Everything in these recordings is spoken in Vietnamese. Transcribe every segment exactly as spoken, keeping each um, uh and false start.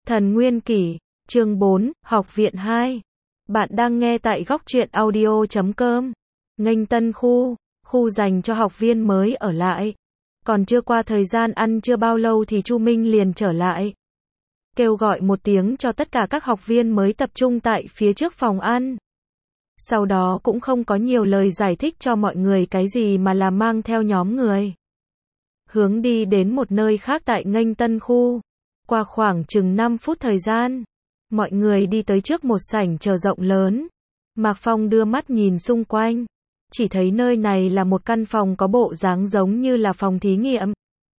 Thần Nguyên Kỷ, chương bốn, Học viện hai. Bạn đang nghe tại góc truyện audio chấm com. Nghênh tân khu, khu dành cho học viên mới ở lại. Còn chưa qua thời gian ăn chưa bao lâu thì Chu Minh liền trở lại. Kêu gọi một tiếng cho tất cả các học viên mới tập trung tại phía trước phòng ăn. Sau đó cũng không có nhiều lời giải thích cho mọi người cái gì mà là mang theo nhóm người. Hướng đi đến một nơi khác tại nghênh tân khu. Qua khoảng chừng năm phút thời gian, mọi người đi tới trước một sảnh chờ rộng lớn. Mạc Phong đưa mắt nhìn xung quanh, chỉ thấy nơi này là một căn phòng có bộ dáng giống như là phòng thí nghiệm.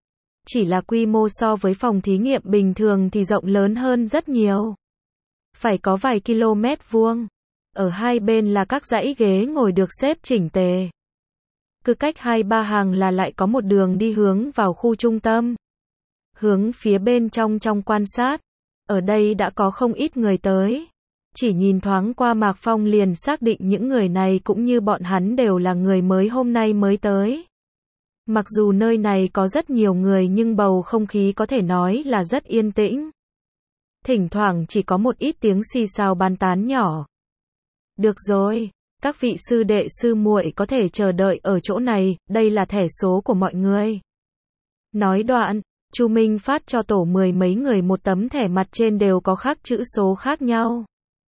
Chỉ là quy mô so với phòng thí nghiệm bình thường thì rộng lớn hơn rất nhiều. Phải có vài km vuông. Ở hai bên là các dãy ghế ngồi được xếp chỉnh tề. Cứ cách hai ba hàng là lại có một đường đi hướng vào khu trung tâm. Hướng phía bên trong trong quan sát, ở đây đã có không ít người tới. Chỉ nhìn thoáng qua Mạc Phong liền xác định những người này cũng như bọn hắn đều là người mới hôm nay mới tới. Mặc dù nơi này có rất nhiều người nhưng bầu không khí có thể nói là rất yên tĩnh. Thỉnh thoảng chỉ có một ít tiếng xì xào bàn tán nhỏ. Được rồi, các vị sư đệ sư muội có thể chờ đợi ở chỗ này, đây là thẻ số của mọi người. Nói đoạn, Chu Minh phát cho tổ mười mấy người một tấm thẻ mặt trên đều có khắc chữ số khác nhau.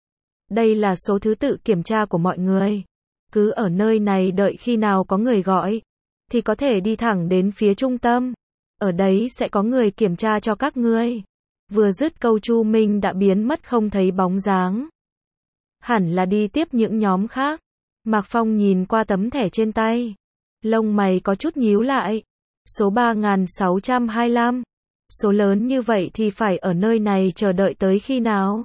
Đây là số thứ tự kiểm tra của mọi người. Cứ ở nơi này đợi khi nào có người gọi, thì có thể đi thẳng đến phía trung tâm. Ở đấy sẽ có người kiểm tra cho các ngươi. Vừa dứt câu Chu Minh đã biến mất không thấy bóng dáng. Hẳn là đi tiếp những nhóm khác. Mạc Phong nhìn qua tấm thẻ trên tay. Lông mày có chút nhíu lại. Số ba nghìn sáu trăm hai mươi lăm. Số lớn như vậy thì phải ở nơi này chờ đợi tới khi nào?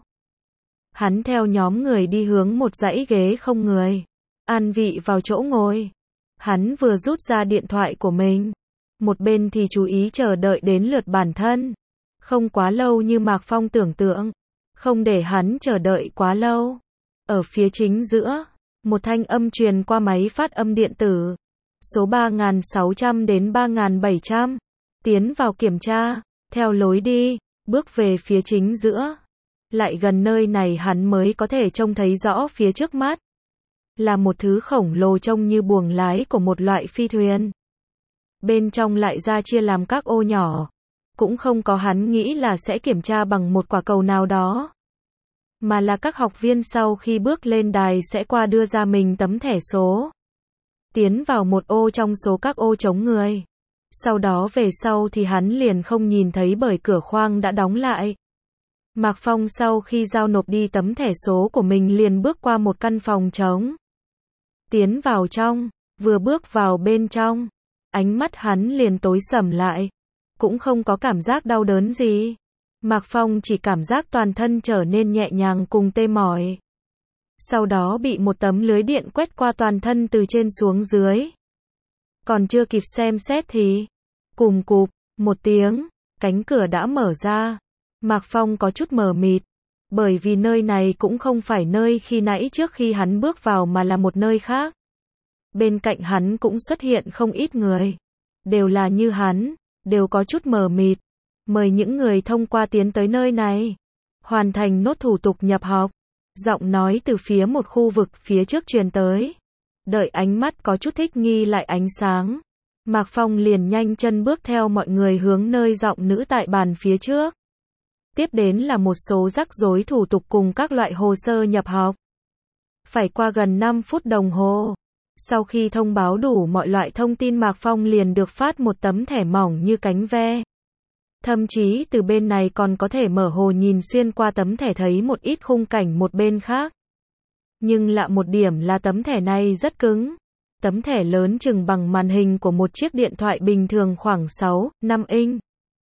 Hắn theo nhóm người đi hướng một dãy ghế không người. An vị vào chỗ ngồi. Hắn vừa rút ra điện thoại của mình. Một bên thì chú ý chờ đợi đến lượt bản thân. Không quá lâu như Mạc Phong tưởng tượng. Không để hắn chờ đợi quá lâu. Ở phía chính giữa, một thanh âm truyền qua máy phát âm điện tử. Số ba nghìn sáu trăm đến ba nghìn bảy trăm. Tiến vào kiểm tra, theo lối đi, bước về phía chính giữa. Lại gần nơi này hắn mới có thể trông thấy rõ phía trước mắt. Là một thứ khổng lồ trông như buồng lái của một loại phi thuyền. Bên trong lại ra chia làm các ô nhỏ. Cũng không có hắn nghĩ là sẽ kiểm tra bằng một quả cầu nào đó. Mà là các học viên sau khi bước lên đài sẽ qua đưa ra mình tấm thẻ số. Tiến vào một ô trong số các ô chống người. Sau đó về sau thì hắn liền không nhìn thấy bởi cửa khoang đã đóng lại. Mạc Phong sau khi giao nộp đi tấm thẻ số của mình liền bước qua một căn phòng trống. Tiến vào trong, vừa bước vào bên trong, ánh mắt hắn liền tối sầm lại. Cũng không có cảm giác đau đớn gì. Mạc Phong chỉ cảm giác toàn thân trở nên nhẹ nhàng cùng tê mỏi. Sau đó bị một tấm lưới điện quét qua toàn thân từ trên xuống dưới. Còn chưa kịp xem xét thì, cùm cụp, một tiếng, cánh cửa đã mở ra. Mạc Phong có chút mờ mịt, bởi vì nơi này cũng không phải nơi khi nãy trước khi hắn bước vào mà là một nơi khác. Bên cạnh hắn cũng xuất hiện không ít người. Đều là như hắn, đều có chút mờ mịt. Mời những người thông qua tiến tới nơi này. Hoàn thành nốt thủ tục nhập học. Giọng nói từ phía một khu vực phía trước truyền tới. Đợi ánh mắt có chút thích nghi lại ánh sáng. Mạc Phong liền nhanh chân bước theo mọi người hướng nơi giọng nữ tại bàn phía trước. Tiếp đến là một số rắc rối thủ tục cùng các loại hồ sơ nhập học. Phải qua gần năm phút đồng hồ. Sau khi thông báo đủ mọi loại thông tin Mạc Phong liền được phát một tấm thẻ mỏng như cánh ve. Thậm chí từ bên này còn có thể mở hồ nhìn xuyên qua tấm thẻ thấy một ít khung cảnh một bên khác. Nhưng lạ một điểm là tấm thẻ này rất cứng. Tấm thẻ lớn chừng bằng màn hình của một chiếc điện thoại bình thường khoảng sáu, năm inch.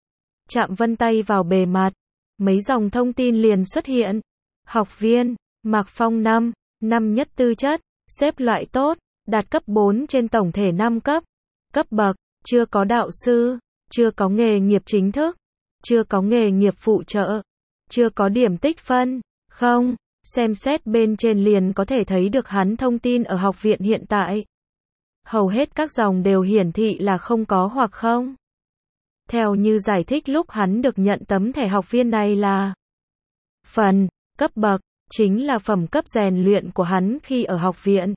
Chạm vân tay vào bề mặt. Mấy dòng thông tin liền xuất hiện. Học viên, Mạc Phong năm, năm nhất tư chất, xếp loại tốt, đạt cấp bốn trên tổng thể năm cấp. Cấp bậc, chưa có đạo sư, chưa có nghề nghiệp chính thức, chưa có nghề nghiệp phụ trợ, chưa có điểm tích phân, không, xem xét bên trên liền có thể thấy được hắn thông tin ở học viện hiện tại. Hầu hết các dòng đều hiển thị là không có hoặc không. Theo như giải thích lúc hắn được nhận tấm thẻ học viên này là, Phần, cấp bậc, chính là phẩm cấp rèn luyện của hắn khi ở học viện.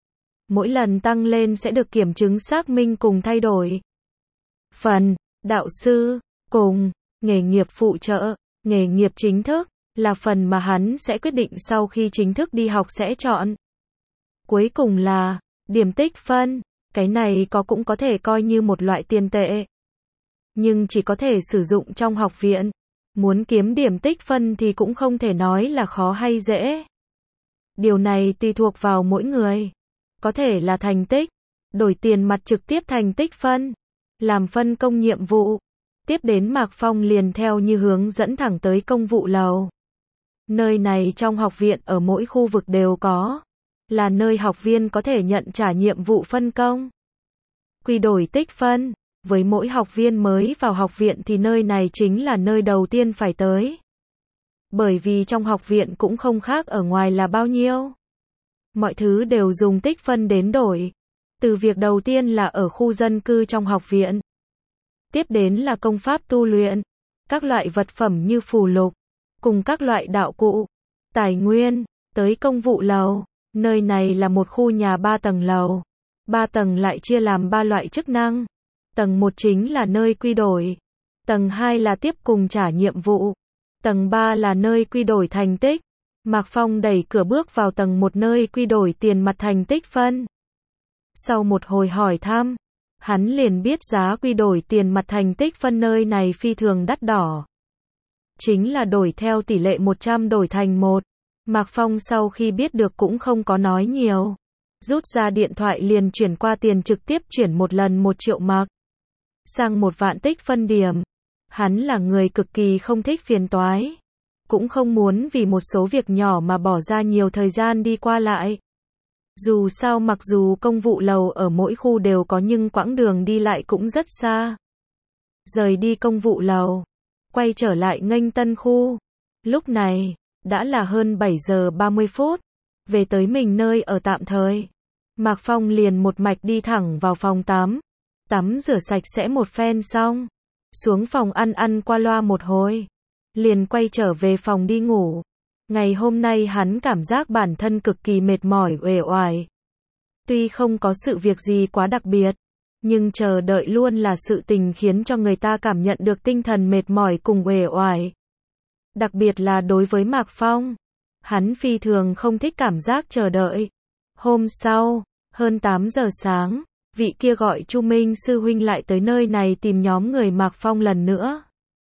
Mỗi lần tăng lên sẽ được kiểm chứng xác minh cùng thay đổi. Phần, đạo sư, cùng, nghề nghiệp phụ trợ, nghề nghiệp chính thức, là phần mà hắn sẽ quyết định sau khi chính thức đi học sẽ chọn. Cuối cùng là, điểm tích phân, cái này có cũng có thể coi như một loại tiền tệ. Nhưng chỉ có thể sử dụng trong học viện. Muốn kiếm điểm tích phân thì cũng không thể nói là khó hay dễ. Điều này tùy thuộc vào mỗi người. Có thể là thành tích, đổi tiền mặt trực tiếp thành tích phân, làm phân công nhiệm vụ. Tiếp đến Mạc Phong liền theo như hướng dẫn thẳng tới công vụ lầu. Nơi này trong học viện ở mỗi khu vực đều có. Là nơi học viên có thể nhận trả nhiệm vụ phân công. Quy đổi tích phân. Với mỗi học viên mới vào học viện thì nơi này chính là nơi đầu tiên phải tới. Bởi vì trong học viện cũng không khác ở ngoài là bao nhiêu. Mọi thứ đều dùng tích phân đến đổi. Từ việc đầu tiên là ở khu dân cư trong học viện. Tiếp đến là công pháp tu luyện. Các loại vật phẩm như phù lục. Cùng các loại đạo cụ. Tài nguyên. Tới công vụ lầu. Nơi này là một khu nhà ba tầng lầu. Ba tầng lại chia làm ba loại chức năng. Tầng một chính là nơi quy đổi. Tầng hai là tiếp cùng trả nhiệm vụ. Tầng ba là nơi quy đổi thành tích. Mạc Phong đẩy cửa bước vào tầng một nơi quy đổi tiền mặt thành tích phân. Sau một hồi hỏi thăm, hắn liền biết giá quy đổi tiền mặt thành tích phân nơi này phi thường đắt đỏ. Chính là đổi theo tỷ lệ một trăm đổi thành một. Mạc Phong sau khi biết được cũng không có nói nhiều. Rút ra điện thoại liền chuyển qua tiền trực tiếp chuyển một lần một triệu mạc. Sang một vạn tích phân điểm. Hắn là người cực kỳ không thích phiền toái. Cũng không muốn vì một số việc nhỏ mà bỏ ra nhiều thời gian đi qua lại. Dù sao mặc dù công vụ lầu ở mỗi khu đều có nhưng quãng đường đi lại cũng rất xa. Rời đi công vụ lầu. Quay trở lại nghênh tân khu. Lúc này, đã là hơn bảy giờ ba mươi phút. Về tới mình nơi ở tạm thời. Mạc Phong liền một mạch đi thẳng vào phòng tắm. Tắm rửa sạch sẽ một phen xong. Xuống phòng ăn ăn qua loa một hồi. Liền quay trở về phòng đi ngủ. Ngày hôm nay hắn cảm giác bản thân cực kỳ mệt mỏi uể oải. Tuy không có sự việc gì quá đặc biệt. Nhưng chờ đợi luôn là sự tình khiến cho người ta cảm nhận được tinh thần mệt mỏi cùng uể oải. Đặc biệt là đối với Mạc Phong. Hắn phi thường không thích cảm giác chờ đợi. Hôm sau, hơn tám giờ sáng. Vị kia gọi Chu Minh sư huynh lại tới nơi này tìm nhóm người Mạc Phong lần nữa.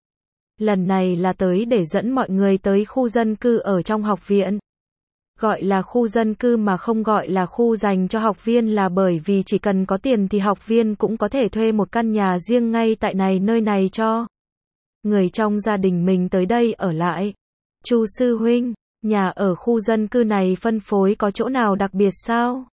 Lần này là tới để dẫn mọi người tới khu dân cư ở trong học viện. Gọi là khu dân cư mà không gọi là khu dành cho học viên là bởi vì chỉ cần có tiền thì học viên cũng có thể thuê một căn nhà riêng ngay tại này nơi này cho người trong gia đình mình tới đây ở lại. Chu sư huynh, nhà ở khu dân cư này phân phối có chỗ nào đặc biệt sao?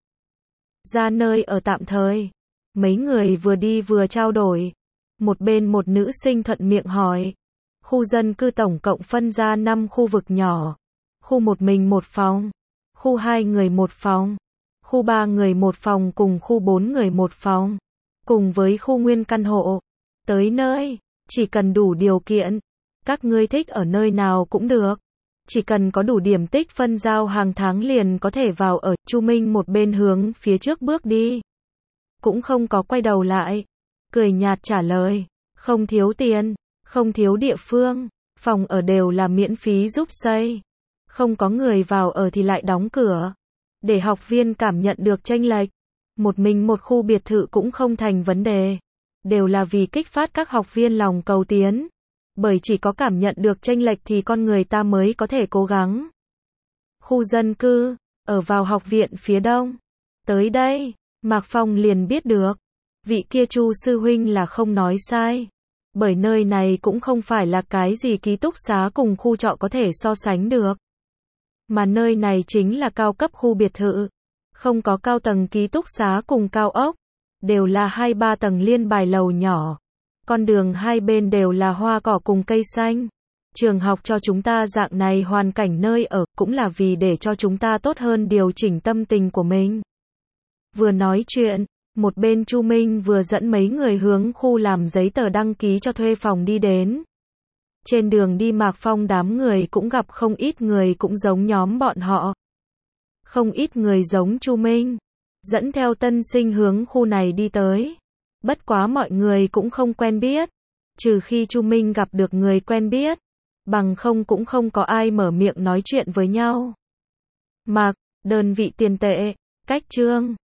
Ra nơi ở tạm thời. Mấy người vừa đi vừa trao đổi. Một bên một nữ sinh thuận miệng hỏi. Khu dân cư tổng cộng phân ra năm khu vực nhỏ. Khu một mình một phòng. Khu hai người một phòng. Khu ba người một phòng cùng khu bốn người một phòng. Cùng với khu nguyên căn hộ. Tới nơi, chỉ cần đủ điều kiện. Các ngươi thích ở nơi nào cũng được. Chỉ cần có đủ điểm tích phân giao hàng tháng liền có thể vào ở. Chu Minh một bên hướng phía trước bước đi. Cũng không có quay đầu lại. Cười nhạt trả lời. Không thiếu tiền. Không thiếu địa phương. Phòng ở đều là miễn phí giúp xây. Không có người vào ở thì lại đóng cửa. Để học viên cảm nhận được chênh lệch. Một mình một khu biệt thự cũng không thành vấn đề. Đều là vì kích phát các học viên lòng cầu tiến. Bởi chỉ có cảm nhận được chênh lệch thì con người ta mới có thể cố gắng. Khu dân cư, ở vào học viện phía đông. Tới đây, Mạc Phong liền biết được. Vị kia Chu sư huynh là không nói sai. Bởi nơi này cũng không phải là cái gì ký túc xá cùng khu trọ có thể so sánh được. Mà nơi này chính là cao cấp khu biệt thự. Không có cao tầng ký túc xá cùng cao ốc. Đều là hai ba tầng liên bài lầu nhỏ. Con đường hai bên đều là hoa cỏ cùng cây xanh. Trường học cho chúng ta dạng này hoàn cảnh nơi ở cũng là vì để cho chúng ta tốt hơn điều chỉnh tâm tình của mình. Vừa nói chuyện, một bên Chu Minh vừa dẫn mấy người hướng khu làm giấy tờ đăng ký cho thuê phòng đi đến. Trên đường đi Mạc Phong đám người cũng gặp không ít người cũng giống nhóm bọn họ. Không ít người giống Chu Minh, dẫn theo tân sinh hướng khu này đi tới. Bất quá mọi người cũng không quen biết, trừ khi Chu Minh gặp được người quen biết, bằng không cũng không có ai mở miệng nói chuyện với nhau. Mạc, đơn vị tiền tệ, cách trương.